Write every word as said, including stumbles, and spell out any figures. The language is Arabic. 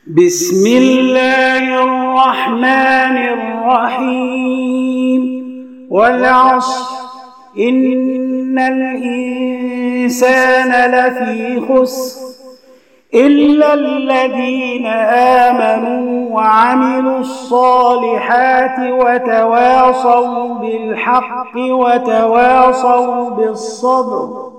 بسم الله الرحمن الرحيم والعصر إن الإنسان لفي خسر إلا الذين آمنوا وعملوا الصالحات وتواصوا بالحق وتواصوا بالصبر